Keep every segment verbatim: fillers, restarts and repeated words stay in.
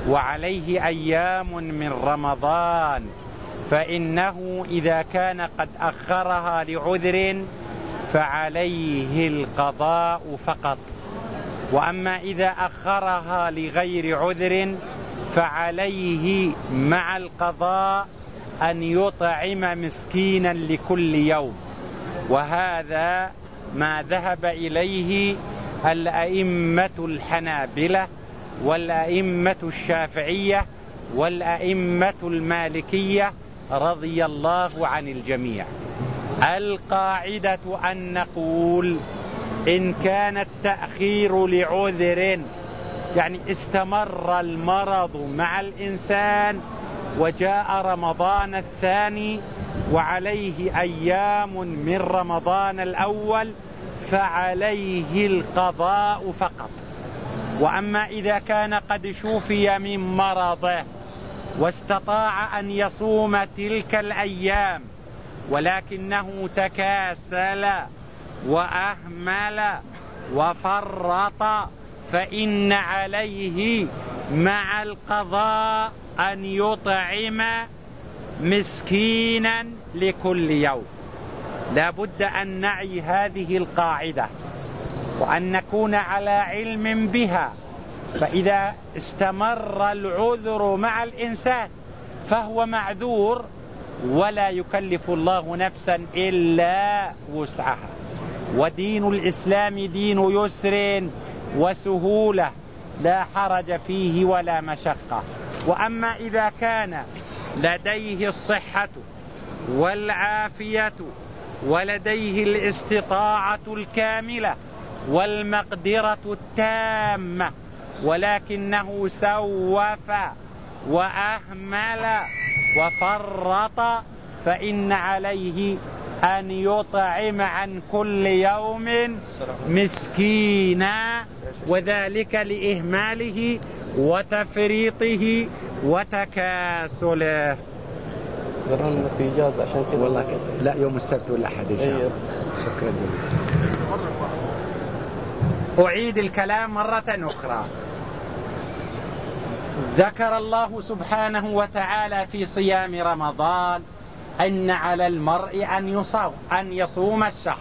وعليه أيام من رمضان، فإنه إذا كان قد أخرها لعذر فعليه القضاء فقط، وأما إذا أخرها لغير عذر فعليه مع القضاء أن يطعم مسكينا لكل يوم. وهذا ما ذهب إليه الأئمة الحنابلة والأئمة الشافعية والأئمة المالكية رضي الله عن الجميع. القاعدة أن نقول إن كان التأخير لعذر، يعني استمر المرض مع الإنسان وجاء رمضان الثاني وعليه أيام من رمضان الأول، فعليه القضاء فقط. وأما إذا كان قد شفي من مرضه واستطاع أن يصوم تلك الأيام ولكنه تكاسل وأهمل وفرط، فإن عليه مع القضاء أن يطعم مسكينا لكل يوم. لا بد أن نعي هذه القاعدة وأن نكون على علم بها. فإذا استمر العذر مع الإنسان فهو معذور، ولا يكلف الله نفسا إلا وسعها، ودين الإسلام دين يسر وسهولة لا حرج فيه ولا مشقة. وأما إذا كان لديه الصحة والعافية ولديه الاستطاعة الكاملة والمقدرة التامة ولكنه سوف وأهمل وفرط، فإن عليه أن يطعم عن كل يوم مسكينا، وذلك لإهماله وتفريطه وتكاسله. قررنا في إجازة عشان كذا. والله كذا. لا، يوم السبت والأحد إن شاء الله. شكرا جزيلا. أعيد الكلام مرة أخرى. ذكر الله سبحانه وتعالى في صيام رمضان أن على المرء أن يصوم أن يصوم الشهر،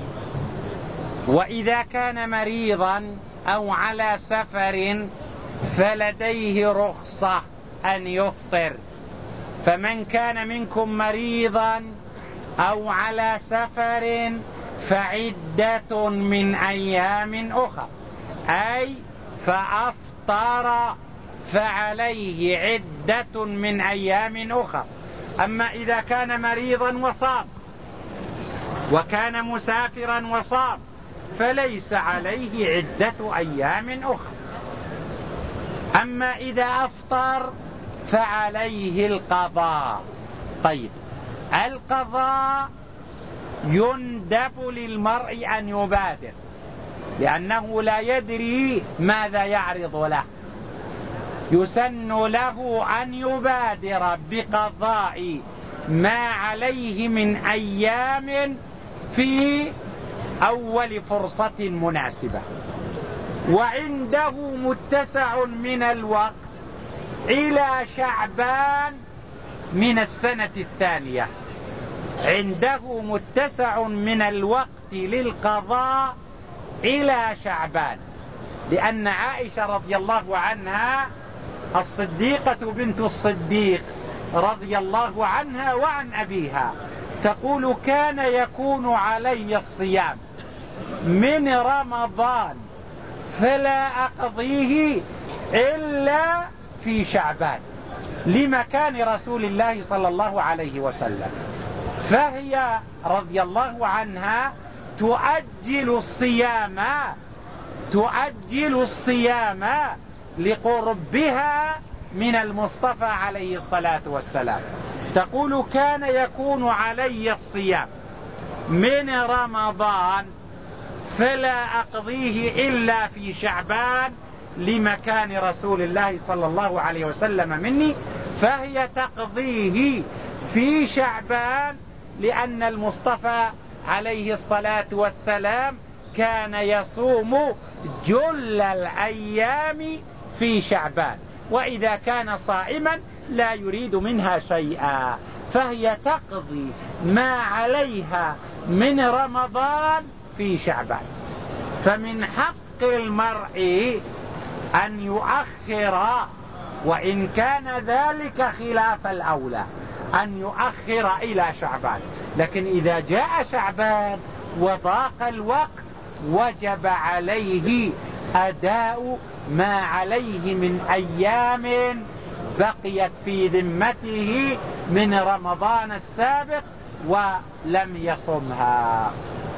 وإذا كان مريضا أو على سفر فلديه رخصة أن يفطر. فمن كان منكم مريضا أو على سفر فعدة من أيام أخرى، أي فأفطر فعليه عدة من أيام أخرى. أما إذا كان مريضا وصام وكان مسافرا وصام فليس عليه عدة أيام أخرى. أما إذا أفطر فعليه القضاء. طيب، القضاء يندب للمرء أن يبادر، لأنه لا يدري ماذا يعرض له. يسن له أن يبادر بقضاء ما عليه من أيام في أول فرصة مناسبة، وعنده متسع من الوقت إلى شعبان من السنة الثانية. عنده متسع من الوقت للقضاء إلى شعبان، لأن عائشة رضي الله عنها الصديقة بنت الصديق رضي الله عنها وعن أبيها تقول: كان يكون علي الصيام من رمضان فلا أقضيه إلا في شعبان، لمكان رسول الله صلى الله عليه وسلم. فهي رضي الله عنها تؤجل الصيام تؤجل الصيام لقربها من المصطفى عليه الصلاة والسلام. تقول: كان يكون علي الصيام من رمضان فلا أقضيه إلا في شعبان، لمكان رسول الله صلى الله عليه وسلم مني. فهي تقضيه في شعبان لأن المصطفى عليه الصلاة والسلام كان يصوم جل الأيام في شعبان، وإذا كان صائما لا يريد منها شيئا، فهي تقضي ما عليها من رمضان في شعبان. فمن حق المرء أن يؤخر، وإن كان ذلك خلاف الأولى، أن يؤخر إلى شعبان. لكن إذا جاء شعبان وضاق الوقت وجب عليه أداء ما عليه من أيام بقيت في ذمته من رمضان السابق ولم يصمها.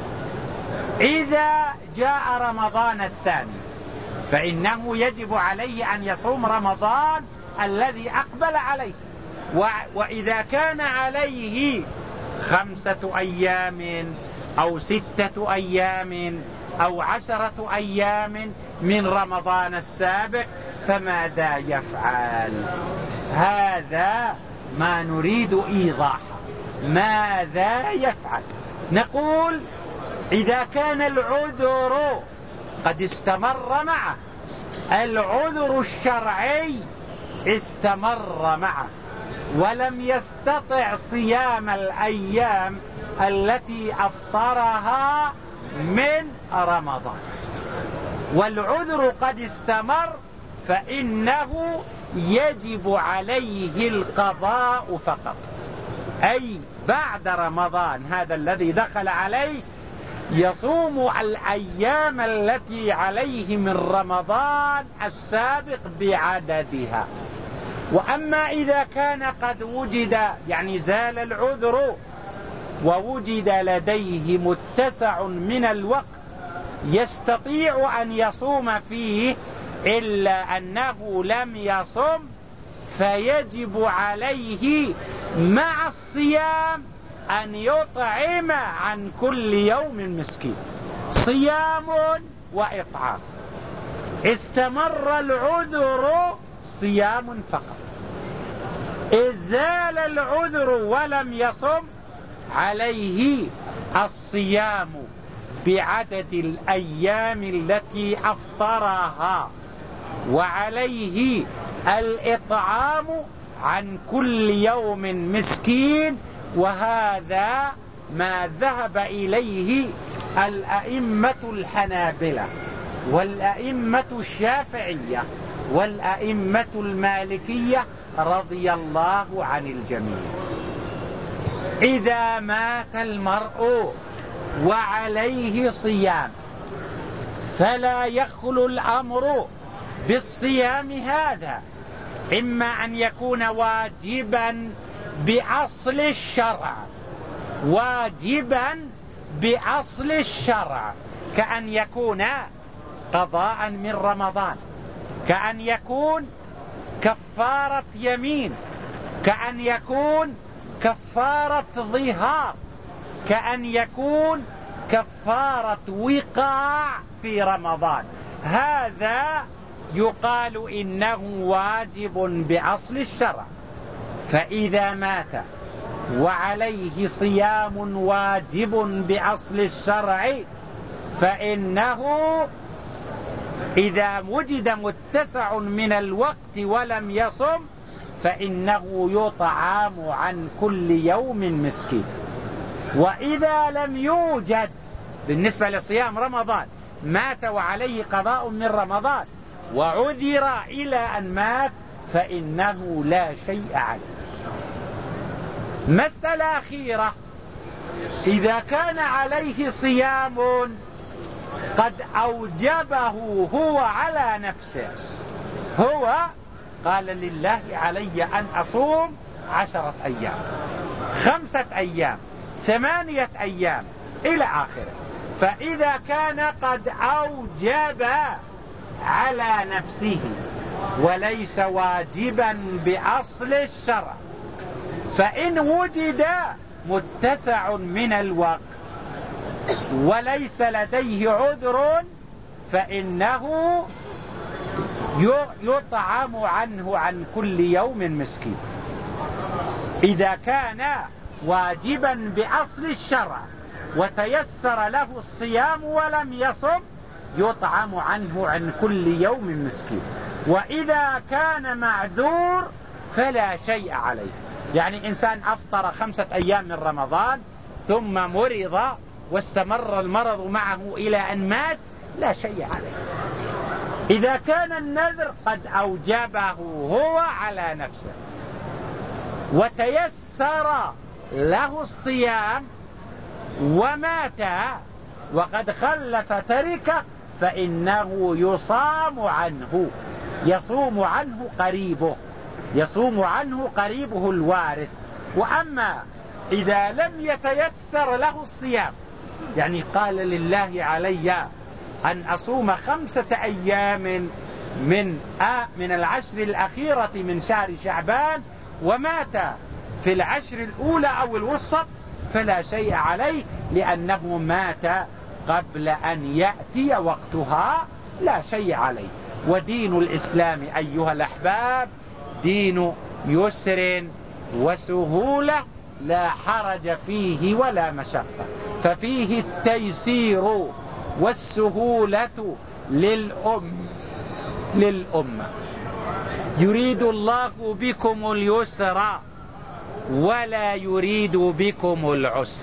إذا جاء رمضان الثاني فإنه يجب عليه أن يصوم رمضان الذي أقبل عليه. وإذا كان عليه خمسة أيام أو ستة أيام أو عشرة أيام من رمضان السابق فماذا يفعل؟ هذا ما نريد إيضاحه. ماذا يفعل؟ نقول إذا كان العذر قد استمر معه، العذر الشرعي استمر معه ولم يستطع صيام الأيام التي أفطرها من رمضان، والعذر قد استمر، فإنه يجب عليه القضاء فقط. أي بعد رمضان هذا الذي دخل عليه يصوم الأيام التي عليه من رمضان السابق بعددها. وأما إذا كان قد وجد يعني زال العذر ووجد لديه متسع من الوقت يستطيع أن يصوم فيه إلا أنه لم يصم، فيجب عليه مع الصيام أن يطعم عن كل يوم مسكين. صيام وإطعام. استمر العذر صيام فقط. إزال العذر ولم يصم عليه الصيام بعدد الأيام التي أفطرها، وعليه الإطعام عن كل يوم مسكين. وهذا ما ذهب إليه الأئمة الحنابلة والأئمة الشافعية والأئمة المالكية رضي الله عن الجميع. إذا مات المرء وعليه صيام فلا يخلو الأمر بالصيام هذا، إما أن يكون واجبا بأصل الشرع، واجبا بأصل الشرع كأن يكون قضاء من رمضان، كأن يكون كفارة يمين، كأن يكون كفارة ظهار، كأن يكون كفارة وقاع في رمضان. هذا يقال إنه واجب بأصل الشرع. فإذا مات وعليه صيام واجب بأصل الشرع فإنه إذا وجد متسع من الوقت ولم يصم فإنه يطعم عن كل يوم مسكين. وإذا لم يوجد بالنسبة لصيام رمضان، مات وعليه قضاء من رمضان وعذر إلى أن مات، فإنه لا شيء عليه. مسألة أخيرة: إذا كان عليه صيام قد أوجبه هو على نفسه، هو قال لله علي أن أصوم عشرة أيام، خمسة أيام، ثمانية أيام إلى آخره، فإذا كان قد أوجب على نفسه وليس واجبا بأصل الشرع، فإن وجد متسع من الوقت وليس لديه عذر فإنه يطعم عنه عن كل يوم مسكين. إذا كان واجبا بأصل الشرع وتيسر له الصيام ولم يصم يطعم عنه عن كل يوم مسكين. وإذا كان معذور فلا شيء عليه. يعني إنسان أفطر خمسة أيام من رمضان ثم مرض واستمر المرض معه إلى أن مات لا شيء عليه. إذا كان النذر قد أوجبه هو على نفسه وتيسر له الصيام ومات وقد خلف تركه فإنه يصام عنه، يصوم عنه قريبه، يصوم عنه قريبه الوارث. وأما إذا لم يتيسر له الصيام، يعني قال لله علي أن أصوم خمسة أيام من آه من العشر الأخيرة من شهر شعبان ومات في العشر الأولى أو الوسط فلا شيء عليه، لأنه مات قبل أن يأتي وقتها، لا شيء عليه. ودين الإسلام أيها الأحباب دين يسر وسهولة لا حرج فيه ولا مشقة، ففيه التيسير والسهولة للأم للأمة. يريد الله بكم اليسر ولا يريد بكم العسر،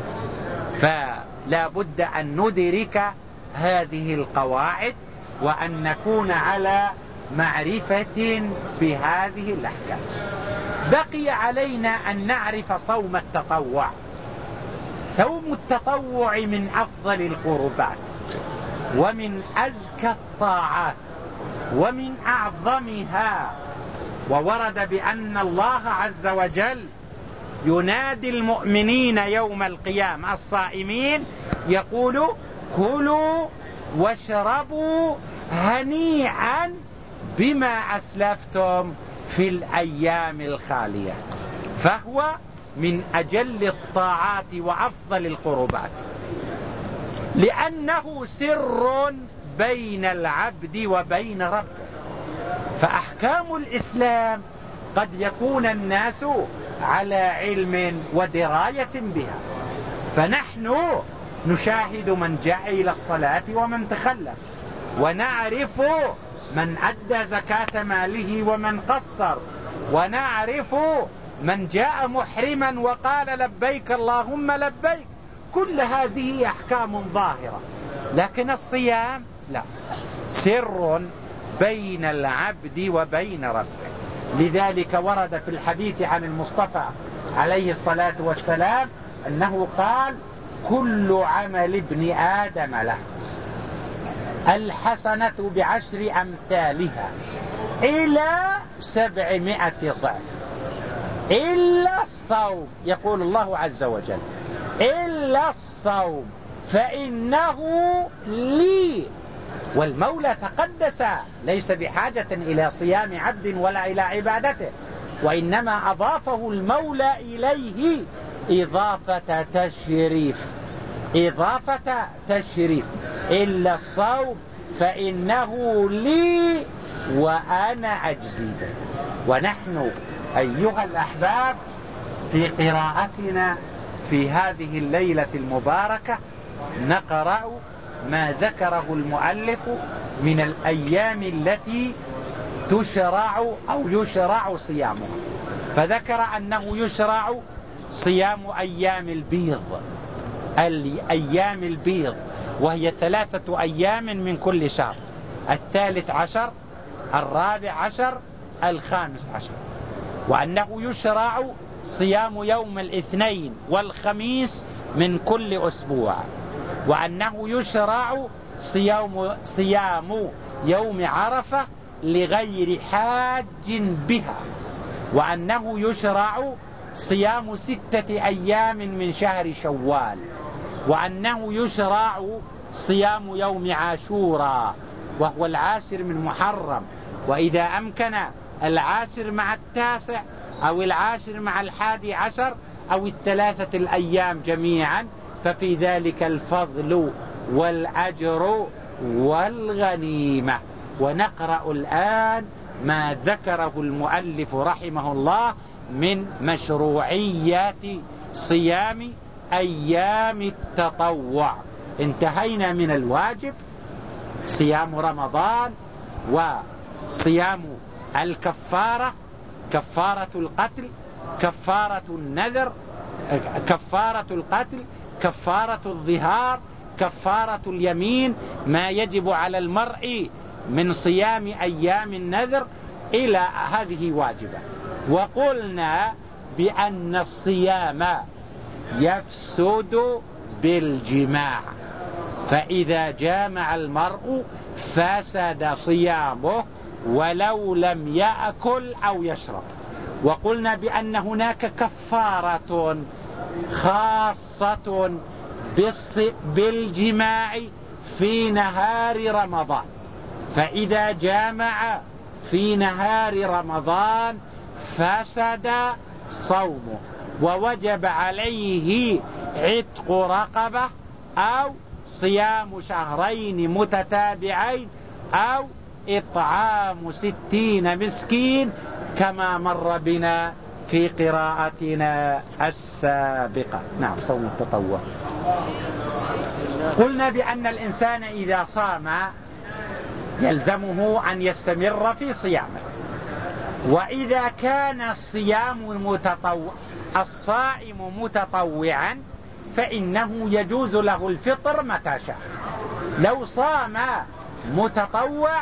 فلا بد أن ندرك هذه القواعد وأن نكون على معرفة بهذه الأحكام. بقي علينا أن نعرف صوم التطوع. صوم التطوع من أفضل القربات ومن أزكى الطاعات ومن أعظمها، وورد بأن الله عز وجل ينادي المؤمنين يوم القيامة الصائمين يقول كلوا واشربوا هنيئا بما أسلفتم في الأيام الخالية، فهو من أجل الطاعات وأفضل القربات، لأنه سر بين العبد وبين ربه. فأحكام الإسلام قد يكون الناس على علم ودراية بها، فنحن نشاهد من جاء إلى الصلاة ومن تخلف، ونعرف من أدى زكاة ماله ومن قصر، ونعرف من جاء محرما وقال لبيك اللهم لبيك. كل هذه أحكام ظاهرة، لكن الصيام لا، سر بين العبد وبين ربه. لذلك ورد في الحديث عن المصطفى عليه الصلاة والسلام أنه قال كل عمل ابن آدم له الحسنة بعشر أمثالها إلى سبعمائة ضعف إلا الصوم، يقول الله عز وجل إلا الصوم فإنه لي. والمولى تقدس ليس بحاجة إلى صيام عبد ولا إلى عبادته، وإنما أضافه المولى إليه إضافة تشريف، إضافة تشريف. إلا الصوم فإنه لي وأنا أجزي به. ونحن أيها الأحباب في قراءتنا في هذه الليلة المباركة نقرأ ما ذكره المؤلف من الأيام التي تشرع أو يشرع صيامها. فذكر أنه يشرع صيام أيام البيض، الأيام البيض وهي ثلاثة أيام من كل شهر، الثالث عشر الرابع عشر الخامس عشر. وأنه يشرع صيام يوم الاثنين والخميس من كل أسبوع، وأنه يشرع صيام, صيام يوم عرفة لغير حاج بها، وأنه يشرع صيام ستة أيام من شهر شوال، وأنه يشرع صيام يوم عاشوراء وهو العاشر من محرم، وإذا أمكن العاشر مع التاسع أو العاشر مع الحادي عشر أو الثلاثة الأيام جميعا، ففي ذلك الفضل والأجر والغنيمة. ونقرأ الآن ما ذكره المؤلف رحمه الله من مشروعيات صيام أيام التطوع. انتهينا من الواجب صيام رمضان صيام الكفارة، كفارة القتل، كفارة النذر، كفارة القتل، كفارة الظهار، كفارة اليمين، ما يجب على المرء من صيام أيام النذر إلى هذه واجبة. وقلنا بأن الصيام يفسد بالجماع، فإذا جامع المرء فسد صيامه ولو لم يأكل أو يشرب. وقلنا بأن هناك كفارة خاصة بالجماع في نهار رمضان، فإذا جامع في نهار رمضان فسد صومه ووجب عليه عتق رقبة أو صيام شهرين متتابعين أو إطعام ستين مسكين كما مر بنا في قراءتنا السابقة. نعم، صوم التطوع. قلنا بأن الإنسان إذا صام يلزمه أن يستمر في صيامه، وإذا كان الصيام المتطوع الصائم متطوعا فإنه يجوز له الفطر متى شاء. لو صام متطوع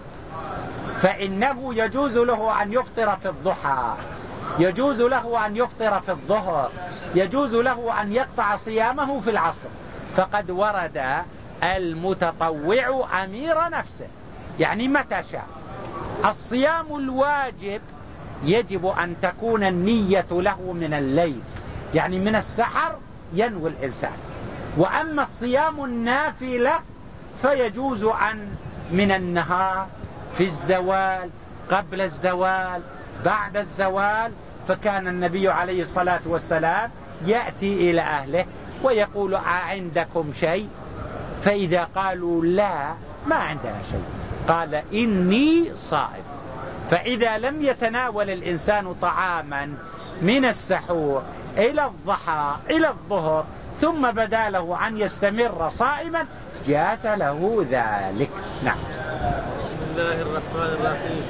فإنه يجوز له أن يفطر في الضحى، يجوز له أن يفطر في الظهر، يجوز له أن يقطع صيامه في العصر. فقد ورد المتطوع أمير نفسه، يعني متى شاء. الصيام الواجب يجب أن تكون النية له من الليل، يعني من السحر ينوي الإنسان. وأما الصيام النافلة فيجوز أن من النهار، في الزوال، قبل الزوال، بعد الزوال. فكان النبي عليه الصلاة والسلام يأتي إلى أهله ويقول عندكم شيء؟ فإذا قالوا لا ما عندنا شيء قال إني صائم. فإذا لم يتناول الإنسان طعاما من السحور إلى الضحى إلى الظهر ثم بدا له أن يستمر صائما جاز له ذلك. نعم. بسم الله الرحمن الرحيم.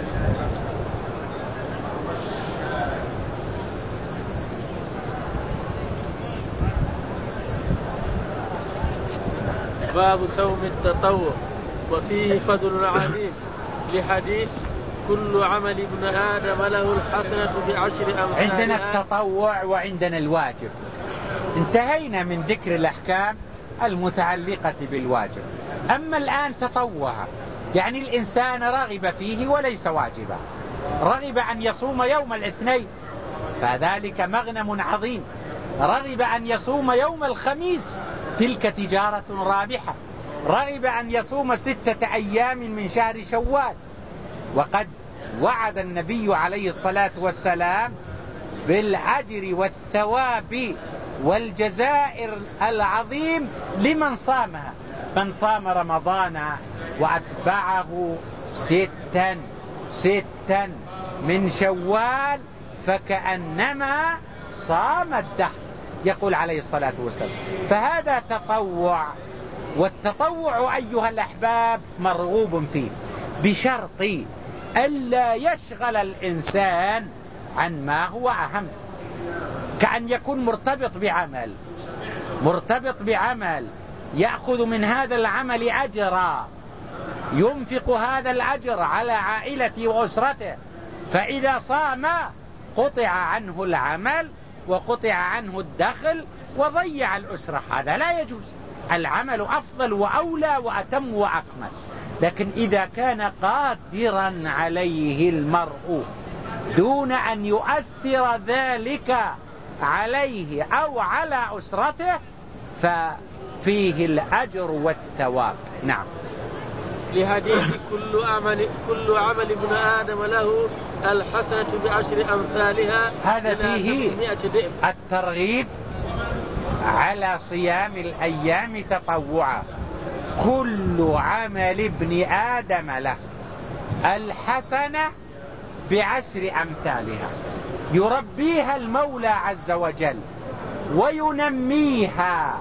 باب صوم التطوع وفيه فضل عظيم لحديث كل عمل ابن آدم له الحسنة بعشر أمثالها. عندنا التطوع وعندنا الواجب. انتهينا من ذكر الأحكام المتعلقة بالواجب. أما الآن تطوع، يعني الإنسان رغب فيه وليس واجبا، رغب أن يصوم يوم الاثنين فذلك مغنم عظيم، رغب أن يصوم يوم الخميس تلك تجارة رابحة، رغب أن يصوم ستة أيام من شهر شوال. وقد وعد النبي عليه الصلاة والسلام بالأجر والثواب والجزائر العظيم لمن صامها. من صام رمضان وأتبعه ستا ستا من شوال فكأنما صام الدهر، يقول عليه الصلاة والسلام. فهذا تطوع، والتطوع أيها الأحباب مرغوب فيه بشرط ألا يشغل الإنسان عن ما هو أهم، كأن يكون مرتبط بعمل مرتبط بعمل يأخذ من هذا العمل أجرا، ينفق هذا الأجر على عائلته وأسرته، فإذا صام قطع عنه العمل وقطع عنه الدخل وضيع الأسرة. هذا لا يجوز. العمل أفضل وأولى وأتم وأكمل. لكن إذا كان قادرا عليه المرء دون أن يؤثر ذلك عليه أو على أسرته ففيه الأجر والثواب. نعم. لحديث كل عمل كل عمل ابن آدم له الحسنة بعشر أمثالها. هذا فيه الترغيب على صيام الأيام تطوعا. كل عمل ابن آدم له الحسنة بعشر أمثالها، يربيها المولى عز وجل وينميها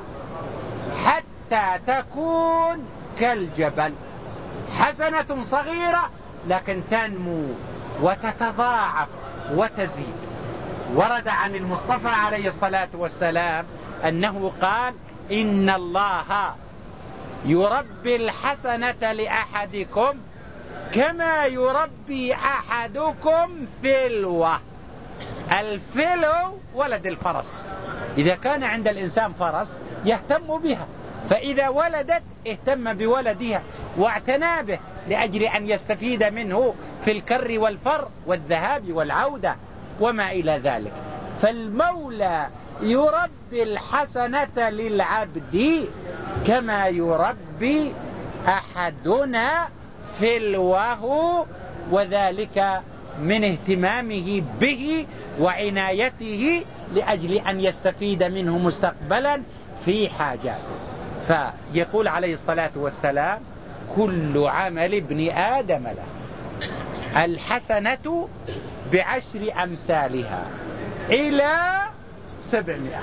حتى تكون كالجبل. حسنة صغيرة لكن تنمو وتتضاعف وتزيد. ورد عن المصطفى عليه الصلاة والسلام أنه قال إن الله يربي الحسنة لأحدكم كما يربي أحدكم فلوة. الفلو ولد الفرس، إذا كان عند الإنسان فرس يهتم بها، فإذا ولدت اهتم بولدها واعتنى به لأجل أن يستفيد منه في الكر والفر والذهاب والعودة وما إلى ذلك. فالمولى يربي الحسنة للعبد كما يربي أحدنا فلوه، وذلك من اهتمامه به وعنايته لأجل أن يستفيد منه مستقبلا في حاجاته. فيقول عليه الصلاة والسلام كل عمل ابن آدم له الحسنة بعشر أمثالها إلى سبعمائة.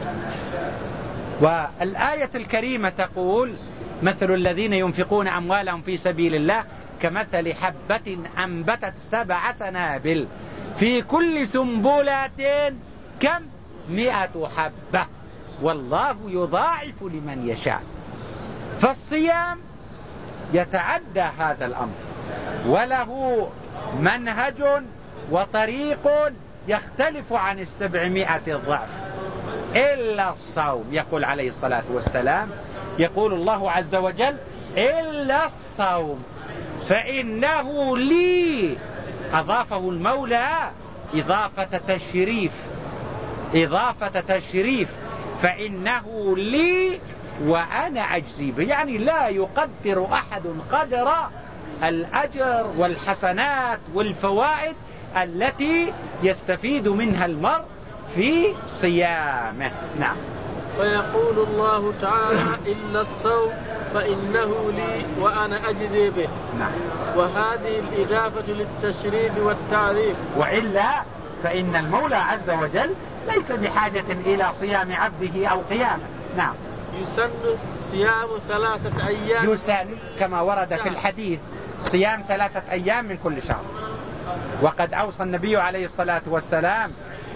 والآية الكريمة تقول مثل الذين ينفقون أموالهم في سبيل الله كمثل حبة أنبتت سبع سنابل في كل سنبلة كم مئة حبة والله يضاعف لمن يشاء. فالصيام يتعدى هذا الأمر وله منهج وطريق يختلف عن السبعمائة الضعف إلا الصوم. يقول عليه الصلاة والسلام يقول الله عز وجل إلا الصوم فإنه لي، أضافه المولى إضافة تشريف إضافة تشريف فإنه لي وأنا أجزي به، يعني لا يقدر أحد قدر الأجر والحسنات والفوائد التي يستفيد منها المرء في صيامه. نعم. ويقول الله تعالى إلا الصوم فإنه لي وأنا أجزي به. نعم. وهذه الإضافة للتشريف والتعريف، وإلا فإن المولى عز وجل ليس بحاجة إلى صيام عبده أو قيامه. نعم. يسن صيام ثلاثة أيام، يسن كما ورد في الحديث صيام ثلاثة أيام من كل شهر. وقد أوصى النبي عليه الصلاة والسلام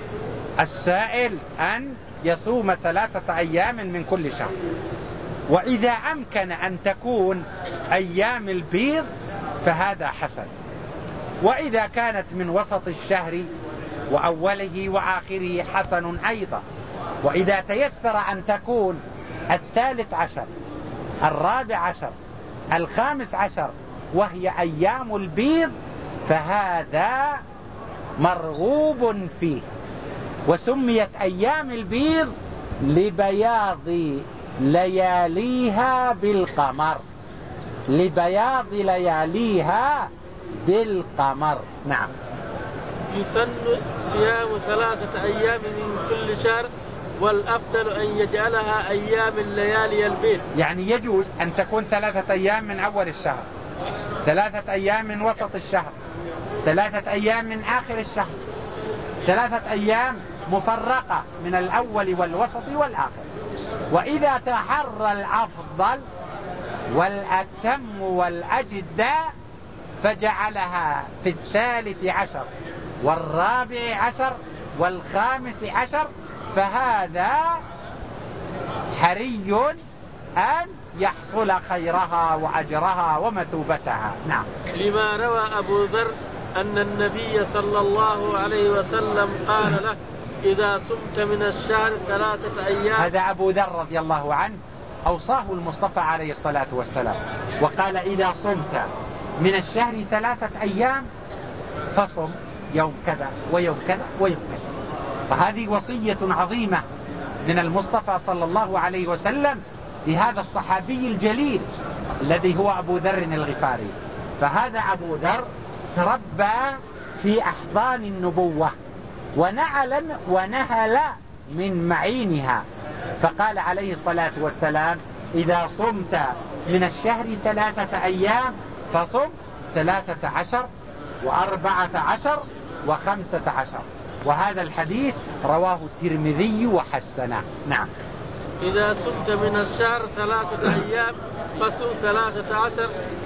السائل أن يصوم ثلاثة أيام من كل شهر، وإذا أمكن أن تكون أيام البيض فهذا حسن، وإذا كانت من وسط الشهر وأوله وآخره حسن أيضا، وإذا تيسر أن تكون الثالث عشر الرابع عشر الخامس عشر وهي أيام البيض فهذا مرغوب فيه. وسميت أيام البيض لبياض لياليها بالقمر لبياض لياليها بالقمر. نعم. يسن صيام ثلاثة أيام من كل شهر، والأفضل أن يجعلها أيام الليالي البيض، يعني يجوز أن تكون ثلاثة أيام من أول الشهر، ثلاثة أيام من وسط الشهر، ثلاثة أيام من آخر الشهر، ثلاثة أيام مفرقة من الأول والوسط والآخر. وإذا تحرى الأفضل والأتم والأجدى فجعلها في الثالث عشر والرابع عشر والخامس عشر، فهذا حري أن يحصل خيرها وأجرها ومثوبتها. نعم. لما روى أبو ذر أن النبي صلى الله عليه وسلم قال له إذا صمت من الشهر ثلاثة أيام. هذا أبو ذر رضي الله عنه أوصاه المصطفى عليه الصلاة والسلام وقال إذا صمت من الشهر ثلاثة أيام فصم يوم كذا ويوم كذا ويوم كذا. فهذه وصية عظيمة من المصطفى صلى الله عليه وسلم لهذا الصحابي الجليل الذي هو أبو ذر الغفاري. فهذا أبو ذر تربى في أحضان النبوة ونعل ونهل من معينها، فقال عليه الصلاة والسلام إذا صمت من الشهر ثلاثة أيام فصم ثلاثة عشر وأربعة عشر وخمسة عشر. وهذا الحديث رواه الترمذي وحسنه. نعم. إذا صمت من الشهر ثلاثة أيام فصم ثلاثة عشر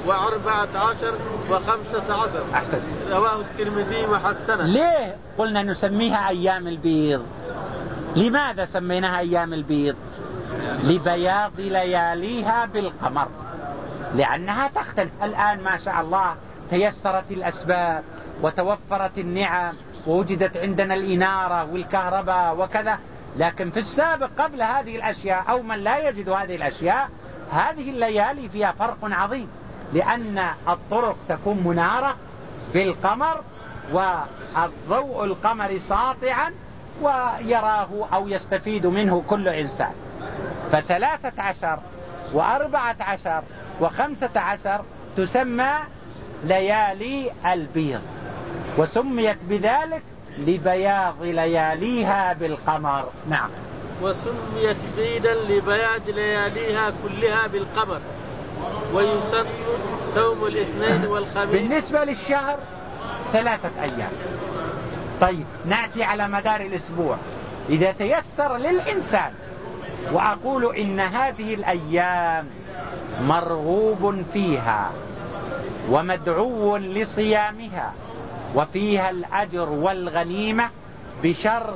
وأربعة عشر وخمسة عشر. أحسن. رواه الترمذي وحسنه. ليه قلنا نسميها أيام البيض؟ لماذا سميناها أيام البيض؟ لبياض لياليها بالقمر، لأنها تختلف. الآن ما شاء الله تيسرت الأسباب وتوفرت النعم ووجدت عندنا الإنارة والكهرباء وكذا، لكن في السابق قبل هذه الأشياء أو من لا يجد هذه الأشياء، هذه الليالي فيها فرق عظيم، لأن الطرق تكون منارة بالقمر والضوء القمر ساطعا ويراه أو يستفيد منه كل إنسان. فثلاثة عشر وأربعة عشر وخمسة عشر تسمى ليالي البيض، وسميت بذلك لبياض لياليها بالقمر. نعم. وسميت بيدا لبياض لياليها كلها بالقمر. ويسن صوم الاثنين والخميس. بالنسبة للشهر ثلاثة أيام. طيب نأتي على مدار الأسبوع. إذا تيسر للإنسان، وأقول إن هذه الأيام مرغوب فيها ومدعو لصيامها وفيها الأجر والغنيمة، بشرط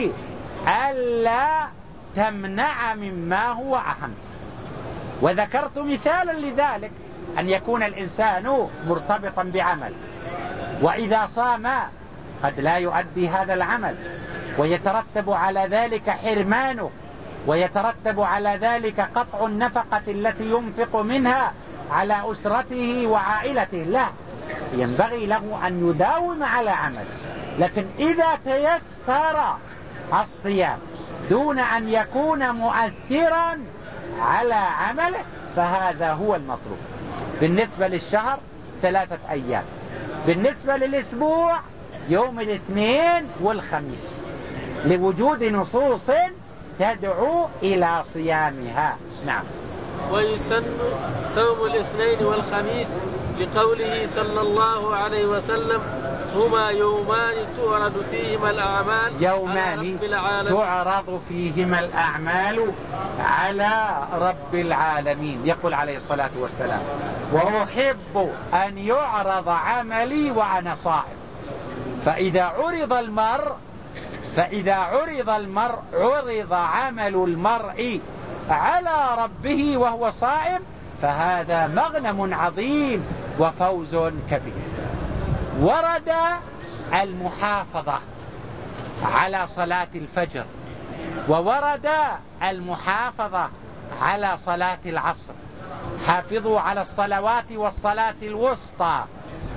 ألا تمنع مما هو أهم. وذكرت مثالا لذلك، أن يكون الإنسان مرتبطا بعمل، وإذا صام قد لا يؤدي هذا العمل، ويترتب على ذلك حرمانه، ويترتب على ذلك قطع النفقة التي ينفق منها على أسرته وعائلته. لا، ينبغي له أن يداوم على عمل. لكن إذا تيسر الصيام دون أن يكون مؤثرا على عمله فهذا هو المطلوب. بالنسبة للشهر ثلاثة أيام. بالنسبة للأسبوع يوم الاثنين والخميس، لوجود نصوص تدعو إلى صيامها. نعم. ويسن صوم الاثنين والخميس لقوله صلى الله عليه وسلم: هما يومان تعرض فيهما الأعمال يومان تعرض فيهما الأعمال على رب العالمين. يقول عليه الصلاة والسلام: وأحب أن يعرض عملي وأنا صائم. فإذا عرض المرء فإذا عرض المرء عرض عمل المرء على ربه وهو صائم، فهذا مغنم عظيم وفوز كبير. ورد المحافظة على صلاة الفجر، وورد المحافظة على صلاة العصر. حافظوا على الصلوات والصلاة الوسطى.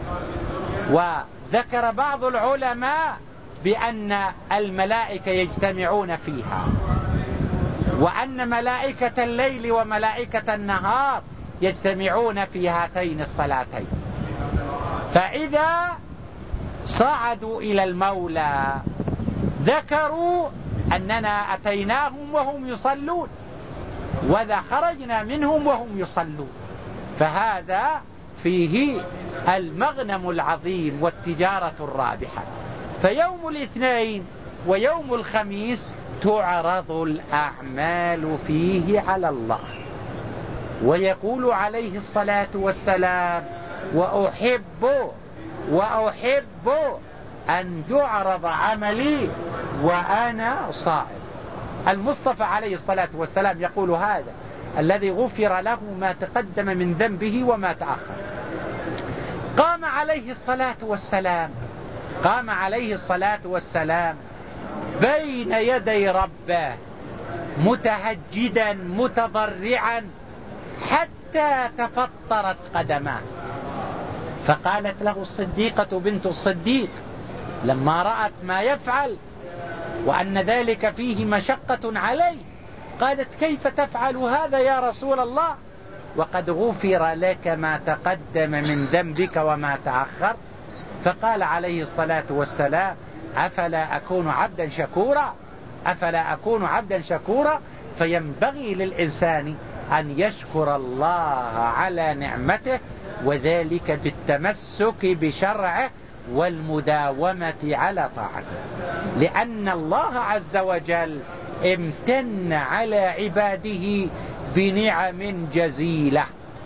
وذكر بعض العلماء بأن الملائكة يجتمعون فيها، وأن ملائكة الليل وملائكة النهار يجتمعون في هاتين الصلاتين. فإذا صعدوا إلى المولى ذكروا أننا أتيناهم وهم يصلون، وذا خرجنا منهم وهم يصلون. فهذا فيه المغنم العظيم والتجارة الرابحة. فيوم الاثنين ويوم الخميس تعرض الأعمال فيه على الله. ويقول عليه الصلاة والسلام: وأحب وأحب أن يعرض عملي وأنا صائم. المصطفى عليه الصلاة والسلام يقول هذا الذي غفر له ما تقدم من ذنبه وما تأخر. قام عليه الصلاة والسلام قام عليه الصلاة والسلام بين يدي ربه متهجدا متضرعا حتى تفطرت قدماه. فقالت له الصديقة بنت الصديق لما رأت ما يفعل وأن ذلك فيه مشقة عليه، قالت: كيف تفعل هذا يا رسول الله وقد غفر لك ما تقدم من ذنبك وما تأخر؟ فقال عليه الصلاة والسلام: أفلا أكون عبدا شكورا أفلا أكون عبدا شكورا فينبغي للإنسان أن يشكر الله على نعمته، وذلك بالتمسك بشرعه والمداومة على طاعته، لأن الله عز وجل امتن على عباده بنعم جزيلة.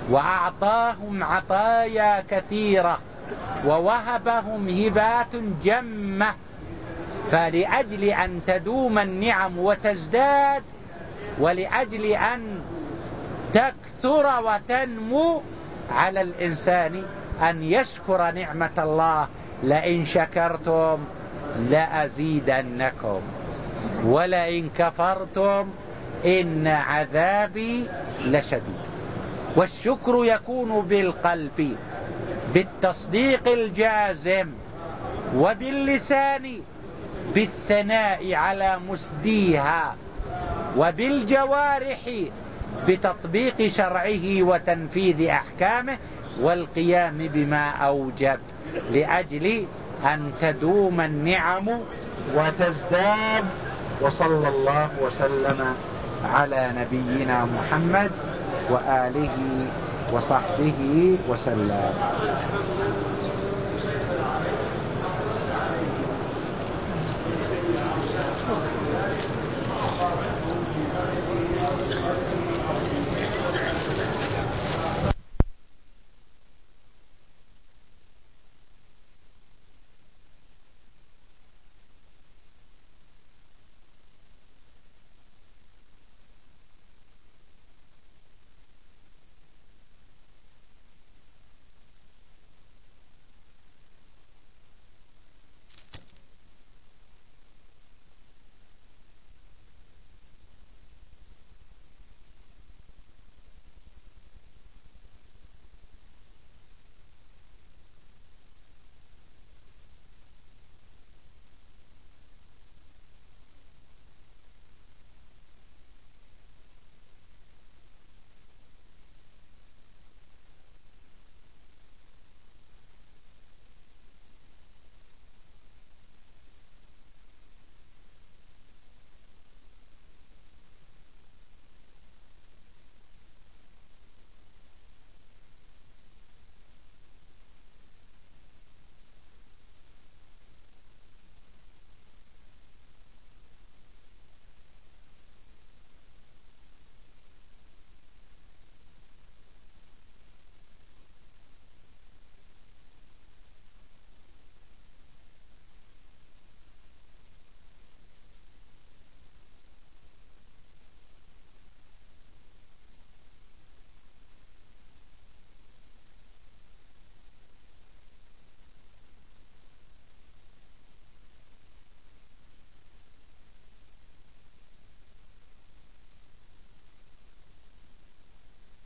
وأعطاهم عطايا كثيرة ووهبهم هبات جمة، فلأجل أن تدوم النعم وتزداد ولأجل أن تكثر وتنمو على الإنسان أن يشكر نعمة الله. لئن شكرتم لأزيدنكم ولئن كفرتم إن عذابي لشديد. والشكر يكون بالقلب بالتصديق الجازم، وباللسان بالثناء على مسديها، وبالجوارح بتطبيق شرعه وتنفيذ أحكامه والقيام بما أوجب، لأجل أن تدوم النعم وتزداد. وصلى الله وسلم على نبينا محمد وآله وصحبه وسلم.